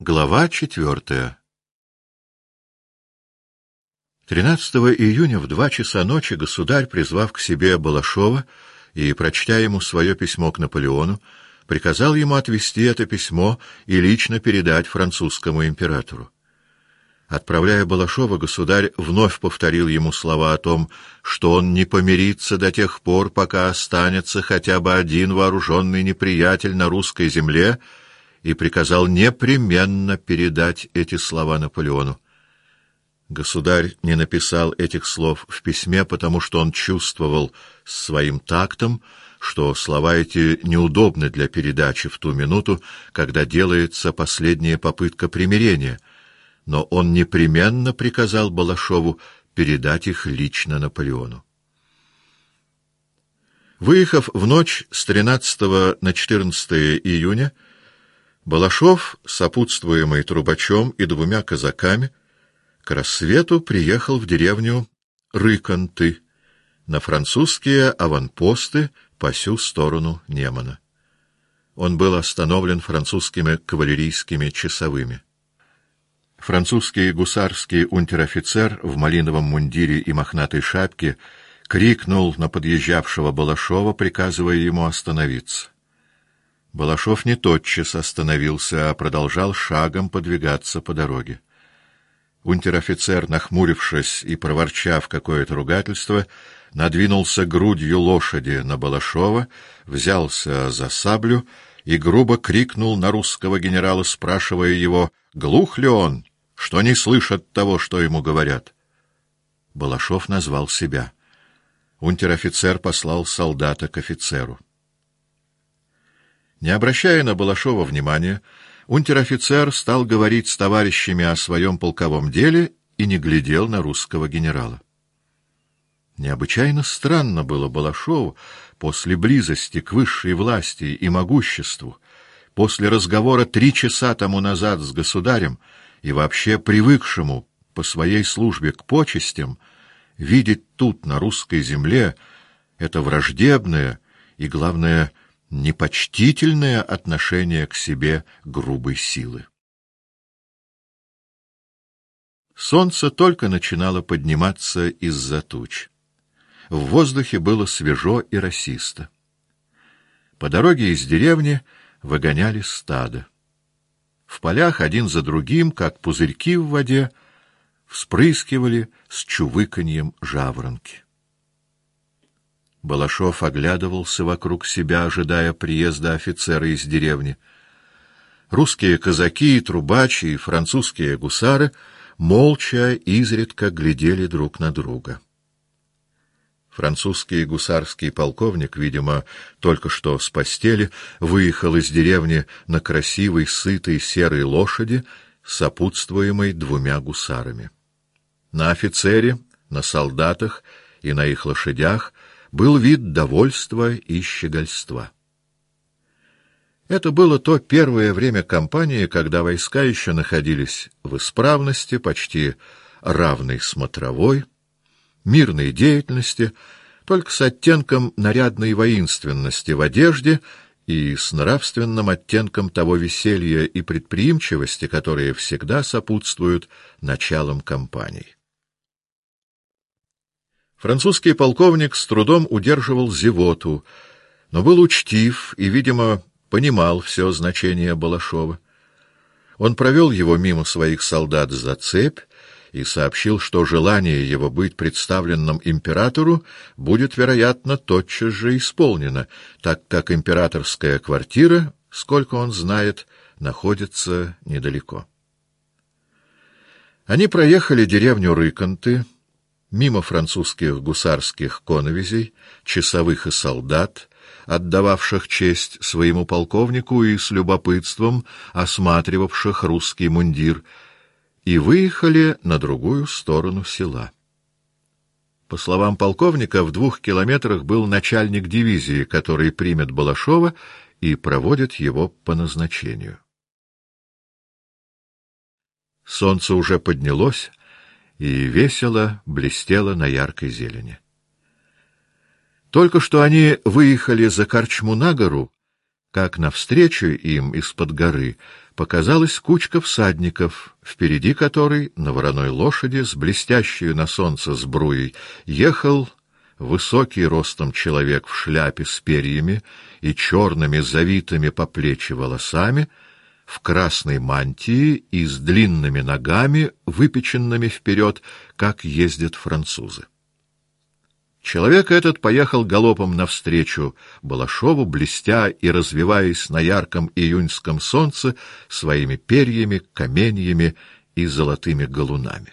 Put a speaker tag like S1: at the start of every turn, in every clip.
S1: Глава 4. 13 июня в 2 часа ночи государь, призвав к себе Балашова и прочтя ему свое письмо к Наполеону, приказал ему отвезти это письмо и лично передать французскому императору. Отправляя Балашова, государь вновь повторил ему слова о том, что он не помирится до тех пор, пока останется хотя бы один вооруженный неприятель на русской земле, и приказал непременно передать эти слова Наполеону. Государь не написал этих слов в письме, потому что он чувствовал своим тактом, что слова эти неудобны для передачи в ту минуту, когда делается последняя попытка примирения, но он непременно приказал Балашову передать их лично Наполеону. Выехав в ночь с 13 на 14 июня, Балашов, сопутствуемый трубачом и 2 казаками, к рассвету приехал в деревню Рыконты, на французские аванпосты по сю сторону Немана. Он был остановлен французскими кавалерийскими часовыми. Французский гусарский унтер-офицер в малиновом мундире и мохнатой шапке крикнул на подъезжавшего Балашова, приказывая ему остановиться. Балашов не тотчас остановился, а продолжал шагом подвигаться по дороге. Унтер-офицер, нахмурившись и проворчав какое-то ругательство, надвинулся грудью лошади на Балашова, взялся за саблю и грубо крикнул на русского генерала, спрашивая его, глух ли он, что не слышит того, что ему говорят. Балашов назвал себя. Унтер-офицер послал солдата к офицеру. Не обращая на Балашова внимания, унтер-офицер стал говорить с товарищами о своем полковом деле и не глядел на русского генерала. Необычайно странно было Балашову после близости к высшей власти и могуществу, после разговора 3 часа тому назад с государем и вообще привыкшему по своей службе к почестям, видеть тут, на русской земле, это враждебное и, главное, непочтительное отношение к себе грубой силы. Солнце только начинало подниматься из-за туч. В воздухе было свежо и росисто. По дороге из деревни выгоняли стадо. В полях один за другим, как пузырьки в воде, вспрыскивали с чувыканьем жаворонки. Балашов оглядывался вокруг себя, ожидая приезда офицера из деревни. Русские казаки, трубачи и французские гусары молча изредка глядели друг на друга. Французский гусарский полковник, видимо, только что с постели, выехал из деревни на красивой, сытой серой лошади, сопутствуемой 2 гусарами. На офицере, на солдатах и на их лошадях был вид довольства и щегольства. Это было то первое время кампании, когда войска еще находились в исправности, почти равной смотровой, мирной деятельности, только с оттенком нарядной воинственности в одежде и с нравственным оттенком того веселья и предприимчивости, которые всегда сопутствуют началам кампаний. Французский полковник с трудом удерживал зевоту, но был учтив и, видимо, понимал все значение Балашова. Он провел его мимо своих солдат за цепь и сообщил, что желание его быть представленным императору будет, вероятно, тотчас же исполнено, так как императорская квартира, сколько он знает, находится недалеко. Они проехали деревню Рыконты, мимо французских гусарских коновизей, часовых и солдат, отдававших честь своему полковнику и с любопытством осматривавших русский мундир, и выехали на другую сторону села. По словам полковника, в 2 километрах был начальник дивизии, который примет Балашова и проводит его по назначению. Солнце уже поднялось и весело блестело на яркой зелени. Только что они выехали за корчму на гору, как навстречу им из-под горы показалась кучка всадников, впереди которой на вороной лошади с блестящей на солнце сбруей ехал высокий ростом человек в шляпе с перьями и черными завитыми по плечи волосами, в красной мантии и с длинными ногами, выпеченными вперед, как ездят французы. Человек этот поехал галопом навстречу Балашову, блестя и развиваясь на ярком июньском солнце своими перьями, каменьями и золотыми галунами.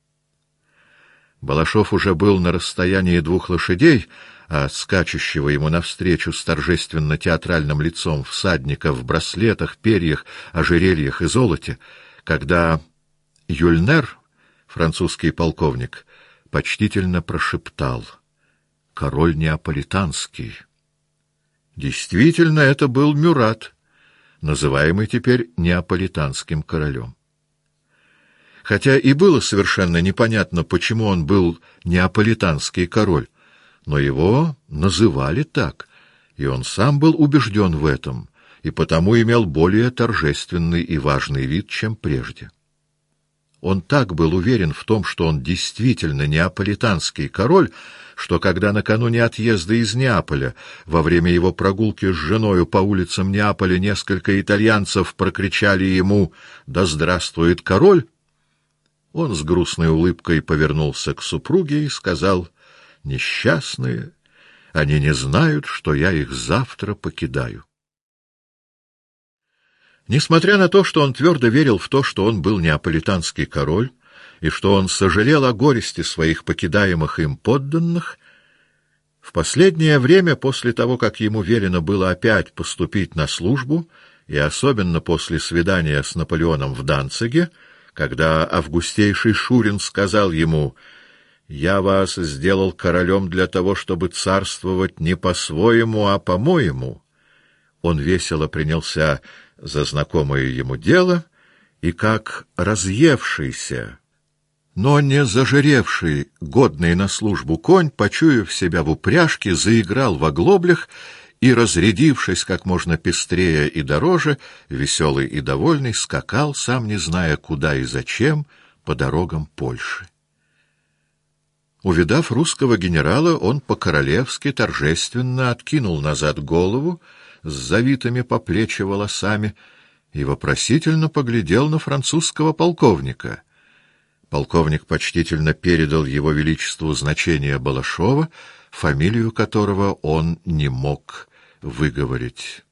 S1: Балашов уже был на расстоянии 2 лошадей, а от скачущего ему навстречу с торжественно-театральным лицом всадника в браслетах, перьях, ожерельях и золоте, когда Юльнер, французский полковник, почтительно прошептал: «Король неаполитанский». Действительно, это был Мюрат, называемый теперь неаполитанским королем. Хотя и было совершенно непонятно, почему он был неаполитанский король, но его называли так, и он сам был убежден в этом, и потому имел более торжественный и важный вид, чем прежде. Он так был уверен в том, что он действительно неаполитанский король, что когда накануне отъезда из Неаполя, во время его прогулки с женою по улицам Неаполя, несколько итальянцев прокричали ему «Да здравствует король!», он с грустной улыбкой повернулся к супруге и сказал: «Несчастные, они не знают, что я их завтра покидаю». Несмотря на то, что он твердо верил в то, что он был неаполитанский король, и что он сожалел о горести своих покидаемых им подданных, в последнее время, после того, как ему велено было опять поступить на службу, и особенно после свидания с Наполеоном в Данциге, когда августейший Шурин сказал ему: «Я вас сделал королем для того, чтобы царствовать не по-своему, а по-моему», он весело принялся за знакомое ему дело, и как разъевшийся, но не зажиревший, годный на службу конь, почуяв себя в упряжке, заиграл в оглоблях и, разрядившись как можно пестрее и дороже, веселый и довольный, скакал, сам не зная куда и зачем, по дорогам Польши. Увидав русского генерала, он по-королевски торжественно откинул назад голову с завитыми по плечи волосами и вопросительно поглядел на французского полковника. Полковник почтительно передал его величеству значение Балашова, фамилию которого он не мог выговорить.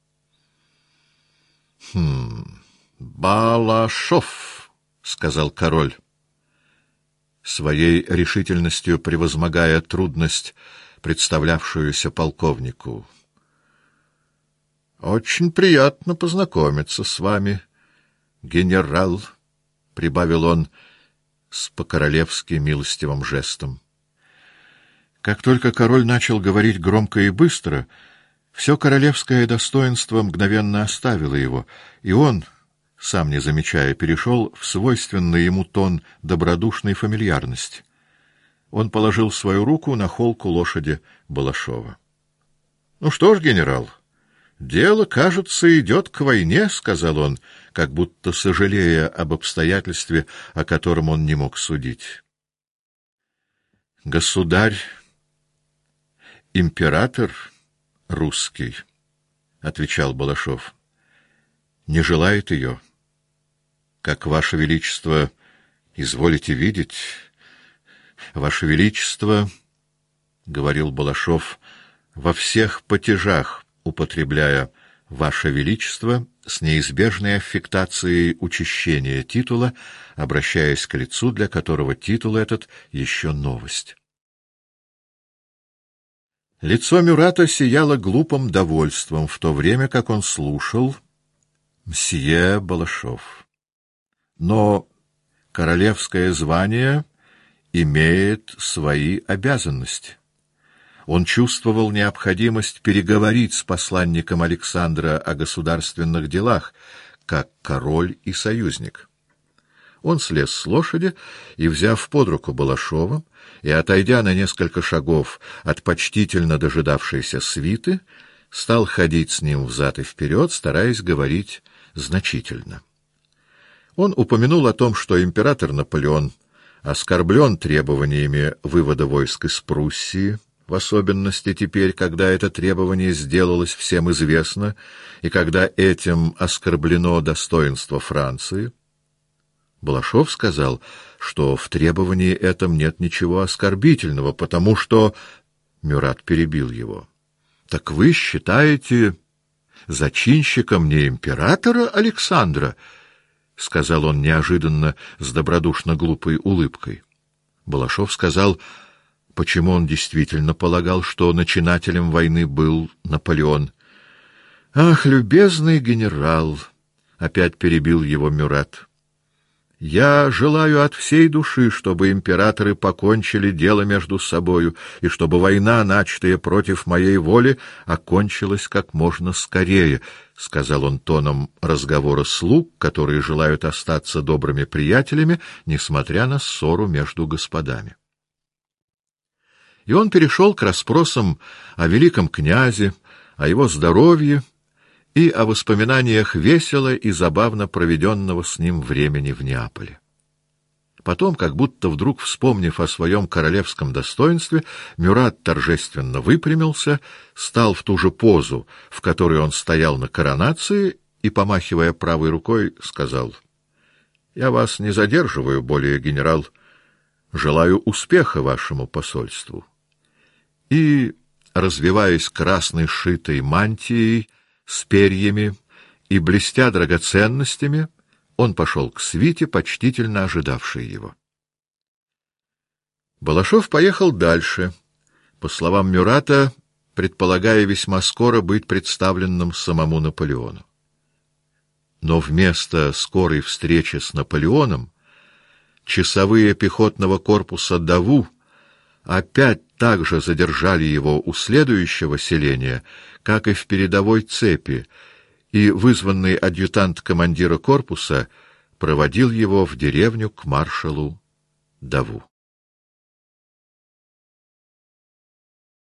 S1: «Балашов», — сказал король, своей решительностью превозмогая трудность, представлявшуюся полковнику. «Очень приятно познакомиться с вами, генерал», — прибавил он с по-королевски милостивым жестом. Как только король начал говорить громко и быстро, все королевское достоинство мгновенно оставило его, и он, сам не замечая, перешел в свойственный ему тон добродушной фамильярности. Он положил свою руку на холку лошади Балашова. — Ну что ж, генерал, дело, кажется, идет к войне, — сказал он, как будто сожалея об обстоятельстве, о котором он не мог судить. — Государь, император русский, — отвечал Балашов, — не желает ее. Как Ваше Величество изволите видеть, Ваше Величество, — говорил Балашов, во всех падежах употребляя «Ваше Величество» с неизбежной аффектацией учащения титула, обращаясь к лицу, для которого титул этот еще новость. Лицо Мюрата сияло глупым довольством, в то время как он слушал мсье Балашов. Но королевское звание имеет свои обязанности. Он чувствовал необходимость переговорить с посланником Александра о государственных делах, как король и союзник. Он слез с лошади и, взяв под руку Балашова и отойдя на несколько шагов от почтительно дожидавшейся свиты, стал ходить с ним взад и вперед, стараясь говорить значительно. Он упомянул о том, что император Наполеон оскорблен требованиями вывода войск из Пруссии, в особенности теперь, когда это требование сделалось всем известно, и когда этим оскорблено достоинство Франции. Балашов сказал, что в требовании этом нет ничего оскорбительного, потому что... Мюрат перебил его. — Так вы считаете зачинщиком не императора Александра? — сказал он неожиданно с добродушно-глупой улыбкой. Балашов сказал, почему он действительно полагал, что начинателем войны был Наполеон. — Ах, любезный генерал! — опять перебил его Мюрат. Я желаю от всей души, чтобы императоры покончили дело между собою, и чтобы война, начатая против моей воли, окончилась как можно скорее, — сказал он тоном разговора слуг, которые желают остаться добрыми приятелями, несмотря на ссору между господами. И он перешел к расспросам о великом князе, о его здоровье и о воспоминаниях весело и забавно проведенного с ним времени в Неаполе. Потом, как будто вдруг вспомнив о своем королевском достоинстве, Мюрат торжественно выпрямился, стал в ту же позу, в которой он стоял на коронации, и, помахивая правой рукой, сказал: «Я вас не задерживаю более, генерал. Желаю успеха вашему посольству». И, развиваясь красной шитой мантией, с перьями и блестя драгоценностями, он пошел к свите, почтительно ожидавшей его. Балашов поехал дальше, по словам Мюрата, предполагая весьма скоро быть представленным самому Наполеону. Но вместо скорой встречи с Наполеоном часовые пехотного корпуса Даву опять так же задержали его у следующего селения, как и в передовой цепи, и вызванный адъютант командира корпуса проводил его в деревню к маршалу Даву.